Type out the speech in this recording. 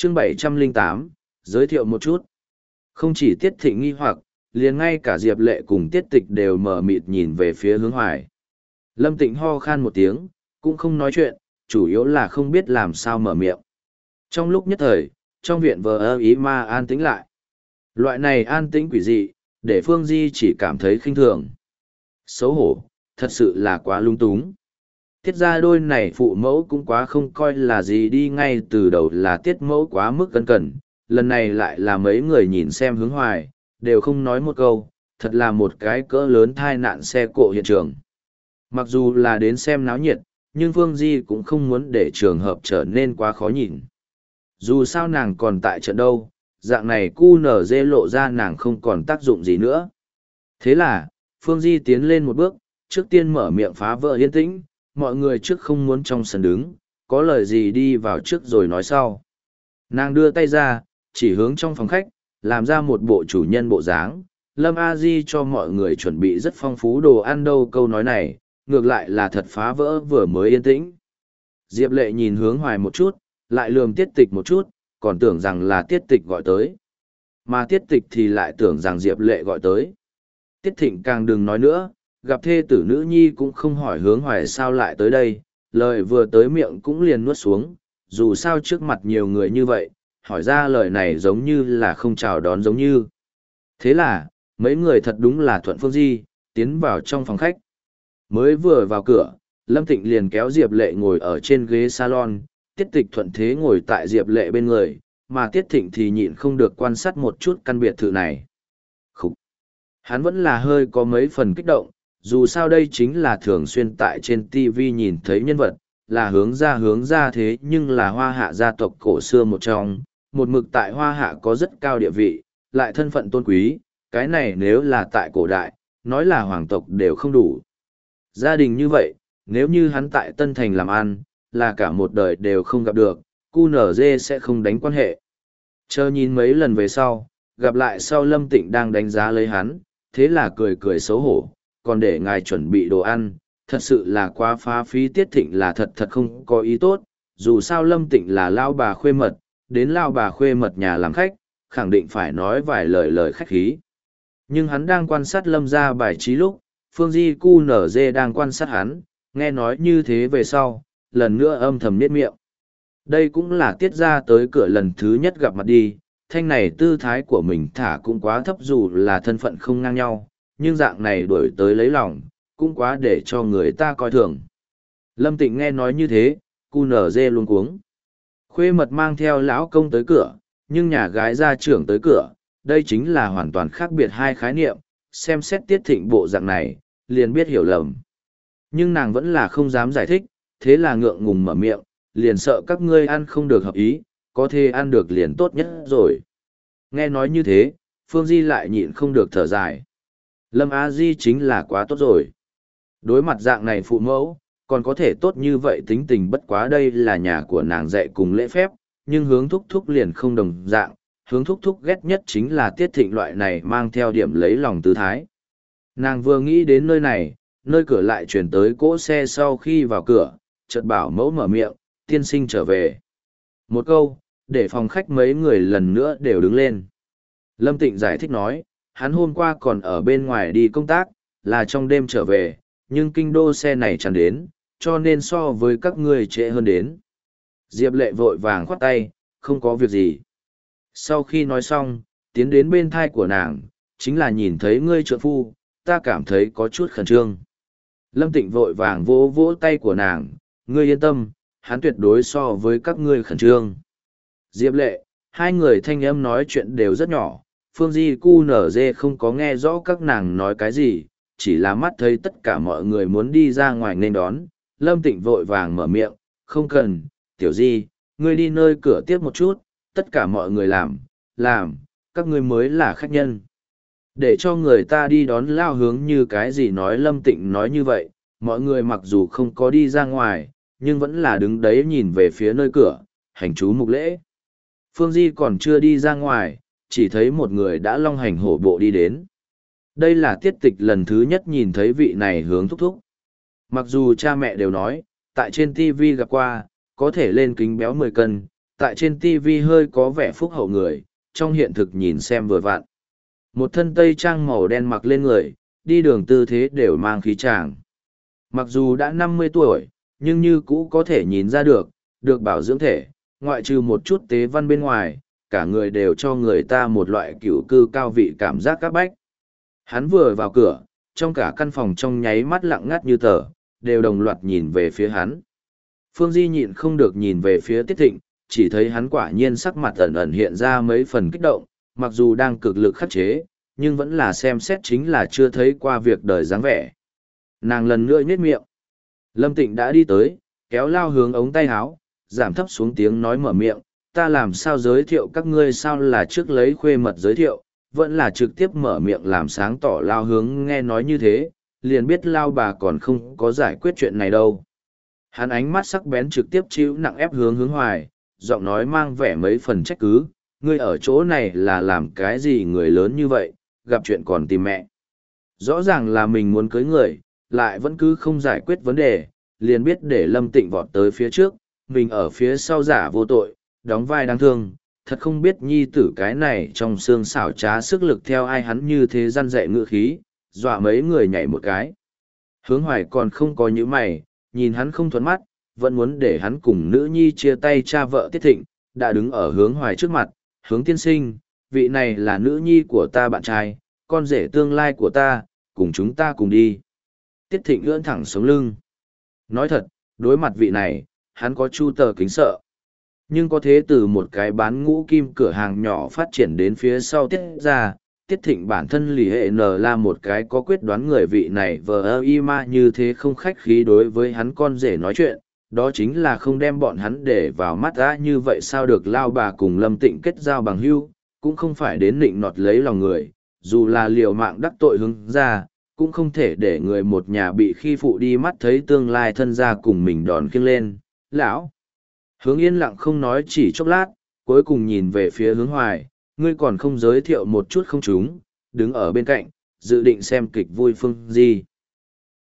Chương 708, giới thiệu một chút. Không chỉ Tiết Thịnh nghi hoặc, liền ngay cả Diệp Lệ cùng Tiết Tịch đều mờ mịt nhìn về phía Hướng Hoài. Lâm Tịnh ho khan một tiếng, cũng không nói chuyện, chủ yếu là không biết làm sao mở miệng. Trong lúc nhất thời, trong viện vờ ơ ý ma an tĩnh lại. Loại này an tĩnh quỷ dị, để Phương Di chỉ cảm thấy khinh thường. Xấu hổ, thật sự là quá lung túng. Tiết ra đôi này phụ mẫu cũng quá không coi là gì đi ngay từ đầu là tiết mẫu quá mức cân cẩn. Lần này lại là mấy người nhìn xem Hướng Hoài, đều không nói một câu, thật là một cái cỡ lớn tai nạn xe cộ hiện trường. Mặc dù là đến xem náo nhiệt, nhưng Phương Di cũng không muốn để trường hợp trở nên quá khó nhìn. Dù sao nàng còn tại trận đâu, dạng này cu nở dê lộ ra nàng không còn tác dụng gì nữa. Thế là, Phương Di tiến lên một bước, trước tiên mở miệng phá vỡ yên tĩnh, mọi người trước không muốn trong sân đứng, có lời gì đi vào trước rồi nói sau. Nàng đưa tay ra, chỉ hướng trong phòng khách, làm ra một bộ chủ nhân bộ dáng. Lâm A Di cho mọi người chuẩn bị rất phong phú đồ ăn đâu, câu nói này, ngược lại là thật phá vỡ vừa mới yên tĩnh. Diệp Lệ nhìn Hướng Hoài một chút, lại lườm Tiết Tịch một chút, còn tưởng rằng là Tiết Tịch gọi tới. Mà Tiết Tịch thì lại tưởng rằng Diệp Lệ gọi tới. Tiết Thịnh càng đừng nói nữa, gặp thê tử nữ nhi cũng không hỏi Hướng Hoài sao lại tới đây, lời vừa tới miệng cũng liền nuốt xuống, dù sao trước mặt nhiều người như vậy, hỏi ra lời này giống như là không chào đón giống như. Thế là, mấy người thật đúng là thuận Phương Di, tiến vào trong phòng khách. Mới vừa vào cửa, Lâm Tịnh liền kéo Diệp Lệ ngồi ở trên ghế salon, Tiết Tịch thuận thế ngồi tại Diệp Lệ bên người, mà Tiết Thịnh thì nhịn không được quan sát một chút căn biệt thự này. Khúc! Hắn vẫn là hơi có mấy phần kích động, dù sao đây chính là thường xuyên tại trên TV nhìn thấy nhân vật, là hướng ra thế nhưng là Hoa Hạ gia tộc cổ xưa một trong, một mực tại Hoa Hạ có rất cao địa vị, lại thân phận tôn quý, cái này nếu là tại cổ đại, nói là hoàng tộc đều không đủ. Gia đình như vậy, nếu như hắn tại Tân Thành làm ăn, là cả một đời đều không gặp được, QNZ sẽ không đánh quan hệ. Chờ nhìn mấy lần về sau, gặp lại sau Lâm Tịnh đang đánh giá lấy hắn, thế là cười cười xấu hổ, còn để ngài chuẩn bị đồ ăn, thật sự là quá phá phí. Tiết Thịnh là thật không có ý tốt, dù sao Lâm Tịnh là lao bà khuê mật, đến lao bà khuê mật nhà làm khách, khẳng định phải nói vài lời khách khí. Nhưng hắn đang quan sát Lâm ra bài trí lúc, Phương Di QNZ đang quan sát hắn, nghe nói như thế về sau, lần nữa âm thầm niết miệng. Đây cũng là Tiết ra tới cửa lần thứ nhất gặp mặt đi, thanh này tư thái của mình thả cũng quá thấp dù là thân phận không ngang nhau, nhưng dạng này đuổi tới lấy lòng, cũng quá để cho người ta coi thường. Lâm Tịnh nghe nói như thế, QNZ luôn cuống. Khuê mật mang theo lão công tới cửa, nhưng nhà gái gia trưởng tới cửa, đây chính là hoàn toàn khác biệt hai khái niệm, xem xét Tiết Thịnh bộ dạng này, liền biết hiểu lầm. Nhưng nàng vẫn là không dám giải thích, thế là ngượng ngùng mở miệng, liền sợ các ngươi ăn không được hợp ý, có thể ăn được liền tốt nhất rồi. Nghe nói như thế, Phương Di lại nhịn không được thở dài. Lâm Á Di chính là quá tốt rồi. Đối mặt dạng này phụ mẫu, còn có thể tốt như vậy, tính tình bất quá đây là nhà của nàng dạy cùng lễ phép, nhưng hướng thúc thúc liền không đồng dạng, hướng thúc thúc ghét nhất chính là Tiết Thịnh loại này mang theo điểm lấy lòng tư thái. Nàng vừa nghĩ đến nơi này, nơi cửa lại chuyển tới cỗ xe sau khi vào cửa, chợt bảo mẫu mở miệng, tiên sinh trở về. Một câu, để phòng khách mấy người lần nữa đều đứng lên. Lâm Tịnh giải thích nói, hắn hôm qua còn ở bên ngoài đi công tác, là trong đêm trở về, nhưng kinh đô xe này chẳng đến, cho nên so với các ngươi trễ hơn đến. Diệp Lệ vội vàng khoát tay, không có việc gì. Sau khi nói xong, tiến đến bên thai của nàng, chính là nhìn thấy ngươi trượng phu, ta cảm thấy có chút khẩn trương. Lâm Tịnh vội vàng vỗ vỗ tay của nàng, ngươi yên tâm, hắn tuyệt đối so với các ngươi khẩn trương. Diệp Lệ, hai người thanh âm nói chuyện đều rất nhỏ, Phương Di QNZ không có nghe rõ các nàng nói cái gì, chỉ là mắt thấy tất cả mọi người muốn đi ra ngoài nên đón. Lâm Tịnh vội vàng mở miệng, không cần, Tiểu Di, ngươi đi nơi cửa tiếp một chút, tất cả mọi người làm, các ngươi mới là khách nhân. Để cho người ta đi đón lao hướng như cái gì nói. Lâm Tịnh nói như vậy, mọi người mặc dù không có đi ra ngoài, nhưng vẫn là đứng đấy nhìn về phía nơi cửa, hành chú mục lễ. Phương Di còn chưa đi ra ngoài, chỉ thấy một người đã long hành hổ bộ đi đến. Đây là Tiết Tịch lần thứ nhất nhìn thấy vị này hướng thúc thúc. Mặc dù cha mẹ đều nói, tại trên TV gặp qua, có thể lên kính béo 10 cân, tại trên TV hơi có vẻ phúc hậu người, trong hiện thực nhìn xem vừa vặn. Một thân tây trang màu đen mặc lên người, đi đường tư thế đều mang khí tràng. Mặc dù đã 50 tuổi, nhưng như cũ có thể nhìn ra được bảo dưỡng thể, ngoại trừ một chút tế văn bên ngoài, cả người đều cho người ta một loại cửu cư cao vị cảm giác các bách. Hắn vừa vào cửa, trong cả căn phòng trong nháy mắt lặng ngắt như tờ, đều đồng loạt nhìn về phía hắn. Phương Di nhịn không được nhìn về phía Tiết Thịnh, chỉ thấy hắn quả nhiên sắc mặt ẩn ẩn hiện ra mấy phần kích động, mặc dù đang cực lực khắc chế, nhưng vẫn là xem xét chính là chưa thấy qua việc đời dáng vẻ. Nàng lần nữa nhếch miệng. Lâm Tịnh đã đi tới, kéo lao hướng ống tay áo, giảm thấp xuống tiếng nói mở miệng, ta làm sao giới thiệu các ngươi, sao là trước lấy khuê mật giới thiệu, vẫn là trực tiếp mở miệng làm sáng tỏ. Lao hướng nghe nói như thế, liền biết Lao bà còn không có giải quyết chuyện này đâu. Hắn ánh mắt sắc bén trực tiếp chịu nặng ép hướng Hoài, giọng nói mang vẻ mấy phần trách cứ, ngươi ở chỗ này là làm cái gì người lớn như vậy, gặp chuyện còn tìm mẹ. Rõ ràng là mình muốn cưới người, lại vẫn cứ không giải quyết vấn đề, liền biết để Lâm Tịnh vọt tới phía trước, mình ở phía sau giả vô tội, đóng vai đáng thương, thật không biết nhi tử cái này trong xương xảo trá sức lực theo ai hắn như thế răn dạy ngựa khí, dọa mấy người nhảy một cái. Hướng Hoài còn không có những mày, nhìn hắn không thuận mắt, vẫn muốn để hắn cùng nữ nhi chia tay cha vợ Tiết Thịnh, đã đứng ở Hướng Hoài trước mặt, Hướng tiên sinh, vị này là nữ nhi của ta bạn trai, con rể tương lai của ta, cùng chúng ta cùng đi. Tiết Thịnh ưỡn thẳng sống lưng. Nói thật, đối mặt vị này, hắn có chu tờ kính sợ. Nhưng có thế từ một cái bán ngũ kim cửa hàng nhỏ phát triển đến phía sau Tiết ra, Tiết Thịnh bản thân lì hệ n là một cái có quyết đoán người, vị này vờ y ma như thế không khách khí đối với hắn con rể nói chuyện, đó chính là không đem bọn hắn để vào mắt ra. Như vậy sao được Lao bà cùng Lâm Tịnh kết giao bằng hữu, cũng không phải đến nịnh nọt lấy lòng người, dù là liều mạng đắc tội Hướng ra, cũng không thể để người một nhà bị khi phụ đi mắt thấy tương lai thân gia cùng mình đòn kiêng lên. Lão Hướng yên lặng không nói chỉ chốc lát, cuối cùng nhìn về phía Hướng Hoài, ngươi còn không giới thiệu một chút không chúng, đứng ở bên cạnh, dự định xem kịch vui Phương Di.